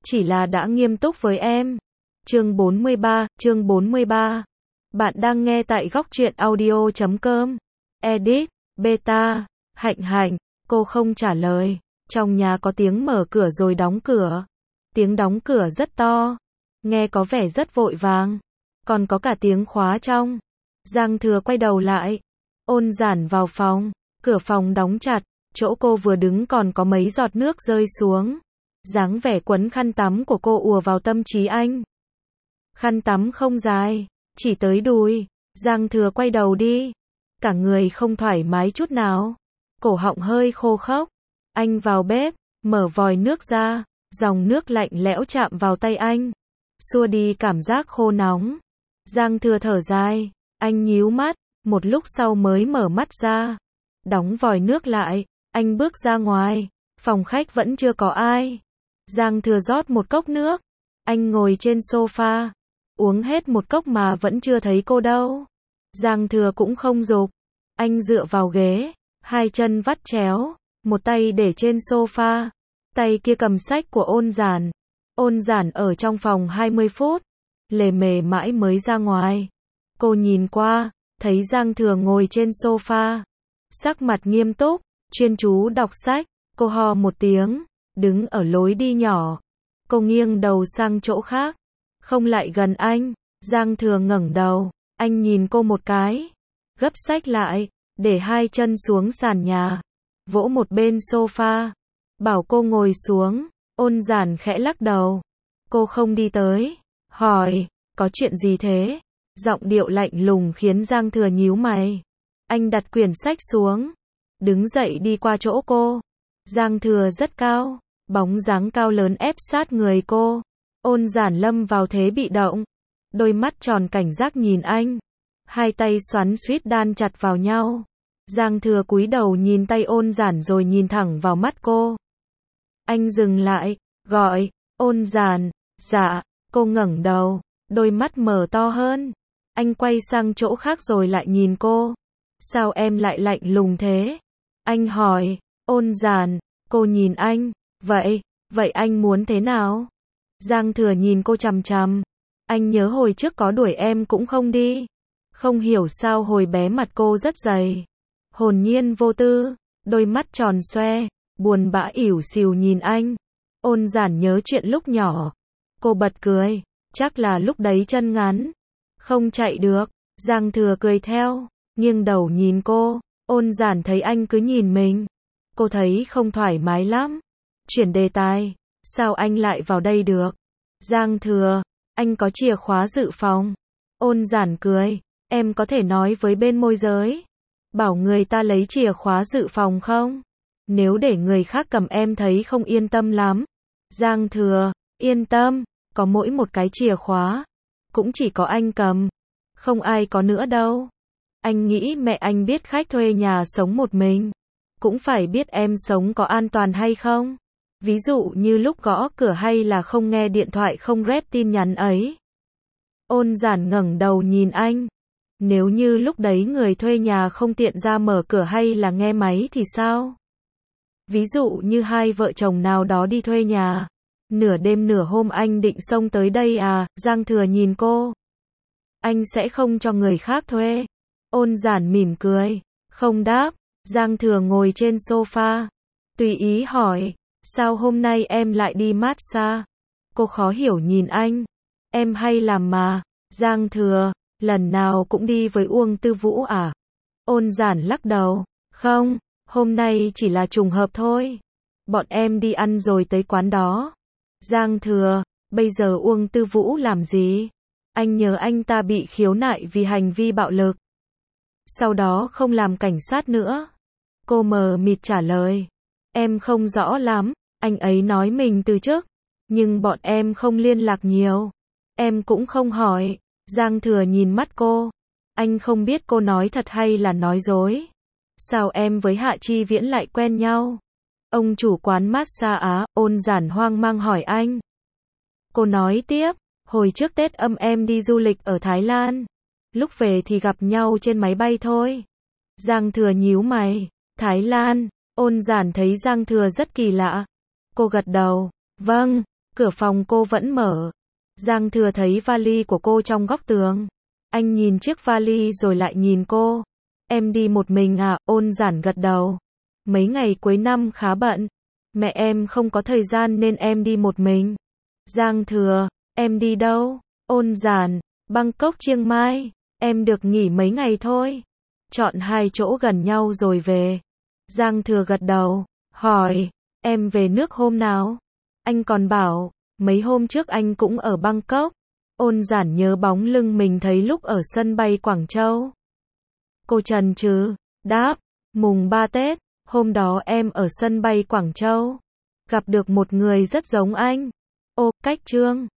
chỉ là đã nghiêm túc với em. Chương 43. Bạn đang nghe tại góc truyện audio.com. Edit, beta, Hạnh, cô không trả lời. Trong nhà có tiếng mở cửa rồi đóng cửa. Tiếng đóng cửa rất to, nghe có vẻ rất vội vàng. Còn có cả tiếng khóa trong. Giang Thừa quay đầu lại. Ôn Giản vào phòng, cửa phòng đóng chặt, chỗ cô vừa đứng còn có mấy giọt nước rơi xuống. Dáng vẻ quấn khăn tắm của cô ùa vào tâm trí anh. Khăn tắm không dài, chỉ tới đùi. Giang Thừa quay đầu đi, cả người không thoải mái chút nào, cổ họng hơi khô khốc. Anh vào bếp, mở vòi nước ra, dòng nước lạnh lẽo chạm vào tay anh, xua đi cảm giác khô nóng. Giang Thừa thở dài, anh nhíu mắt, một lúc sau mới mở mắt ra, đóng vòi nước lại, anh bước ra ngoài, phòng khách vẫn chưa có ai. Giang Thừa rót một cốc nước, anh ngồi trên sofa, uống hết một cốc mà vẫn chưa thấy cô đâu. Giang Thừa cũng không dục, anh dựa vào ghế, hai chân vắt chéo, một tay để trên sofa, tay kia cầm sách của Ôn Giản. Ôn Giản ở trong phòng 20 phút, lề mề mãi mới ra ngoài. Cô nhìn qua, thấy Giang Thừa ngồi trên sofa, sắc mặt nghiêm túc, chuyên chú đọc sách. Cô ho một tiếng, đứng ở lối đi nhỏ. Cô nghiêng đầu sang chỗ khác, không lại gần anh. Giang Thừa ngẩng đầu, anh nhìn cô một cái, gấp sách lại, để hai chân xuống sàn nhà, vỗ một bên sofa, bảo cô ngồi xuống. Ôn Giản khẽ lắc đầu. Cô không đi tới, hỏi, có chuyện gì thế? Giọng điệu lạnh lùng khiến Giang Thừa nhíu mày. Anh đặt quyển sách xuống, đứng dậy đi qua chỗ cô. Giang Thừa rất cao, bóng dáng cao lớn ép sát người cô. Ôn Giản lâm vào thế bị động, đôi mắt tròn cảnh giác nhìn anh, hai tay xoắn xuýt đan chặt vào nhau. Giang Thừa cúi đầu nhìn tay Ôn Giản rồi nhìn thẳng vào mắt cô. Anh dừng lại, gọi, Ôn Giản. Dạ. Cô ngẩng đầu, đôi mắt mở to hơn. Anh quay sang chỗ khác rồi lại nhìn cô. Sao em lại lạnh lùng thế? Anh hỏi. Ôn Giản. Cô nhìn anh. Vậy anh muốn thế nào? Giang Thừa nhìn cô chằm chằm. Anh nhớ hồi trước có đuổi em cũng không đi. Không hiểu sao hồi bé mặt cô rất dày, hồn nhiên vô tư, đôi mắt tròn xoe, buồn bã ỉu xìu nhìn anh. Ôn Giản nhớ chuyện lúc nhỏ. Cô bật cười, chắc là lúc đấy chân ngắn, không chạy được. Giang Thừa cười theo, nghiêng đầu nhìn cô. Ôn Giản thấy anh cứ nhìn mình, cô thấy không thoải mái lắm. Chuyển đề tài, sao anh lại vào đây được? Giang Thừa, anh có chìa khóa dự phòng. Ôn Giản cười, em có thể nói với bên môi giới, bảo người ta lấy chìa khóa dự phòng không? Nếu để người khác cầm em thấy không yên tâm lắm. Giang Thừa, yên tâm, có mỗi một cái chìa khóa, cũng chỉ có anh cầm, không ai có nữa đâu. Anh nghĩ mẹ anh biết khách thuê nhà sống một mình, cũng phải biết em sống có an toàn hay không. Ví dụ như lúc gõ cửa hay là không nghe điện thoại không rep tin nhắn ấy. Ôn Giản ngẩng đầu nhìn anh. Nếu như lúc đấy người thuê nhà không tiện ra mở cửa hay là nghe máy thì sao? Ví dụ như hai vợ chồng nào đó đi thuê nhà, nửa đêm nửa hôm anh định xông tới đây à? Giang Thừa nhìn cô. Anh sẽ không cho người khác thuê. Ôn Giản mỉm cười, không đáp. Giang Thừa ngồi trên sofa, tùy ý hỏi, sao hôm nay em lại đi massage? Cô khó hiểu nhìn anh. Em hay làm mà. Giang Thừa, lần nào cũng đi với Uông Tư Vũ à? Ôn Giản lắc đầu, không, hôm nay chỉ là trùng hợp thôi. Bọn em đi ăn rồi tới quán đó. Giang Thừa, bây giờ Uông Tư Vũ làm gì? Anh nhớ anh ta bị khiếu nại vì hành vi bạo lực, sau đó không làm cảnh sát nữa. Cô mờ mịt trả lời, em không rõ lắm, anh ấy nói mình từ chức, nhưng bọn em không liên lạc nhiều. Em cũng không hỏi. Giang Thừa nhìn mắt cô, anh không biết cô nói thật hay là nói dối. Sao em với Hạ Chi Viễn lại quen nhau? Ông chủ quán massage á? Ôn Giản hoang mang hỏi anh. Cô nói tiếp, hồi trước Tết Âm em đi du lịch ở Thái Lan, lúc về thì gặp nhau trên máy bay thôi. Giang Thừa nhíu mày, Thái Lan. Ôn Giản thấy Giang Thừa rất kỳ lạ. Cô gật đầu, vâng, Cửa phòng cô vẫn mở. Giang Thừa thấy vali của cô trong góc tường. Anh nhìn chiếc vali rồi lại nhìn cô. Em đi một mình à? Ôn Giản gật đầu. Mấy ngày cuối năm khá bận. Mẹ em không có thời gian nên em đi một mình. Giang Thừa, em đi đâu? Ôn Giản, Bangkok Chiang Mai. Em được nghỉ mấy ngày thôi. Chọn 2 chỗ gần nhau rồi về. Giang Thừa gật đầu, hỏi, em về nước hôm nào? Anh còn bảo, mấy hôm trước anh cũng ở Bangkok. Ôn Giản nhớ bóng lưng mình thấy lúc ở sân bay Quảng Châu. Cô chần chừ, đáp, mùng 3 Tết, hôm đó em ở sân bay Quảng Châu. Gặp được một người rất giống anh. Ô, Cách Trương.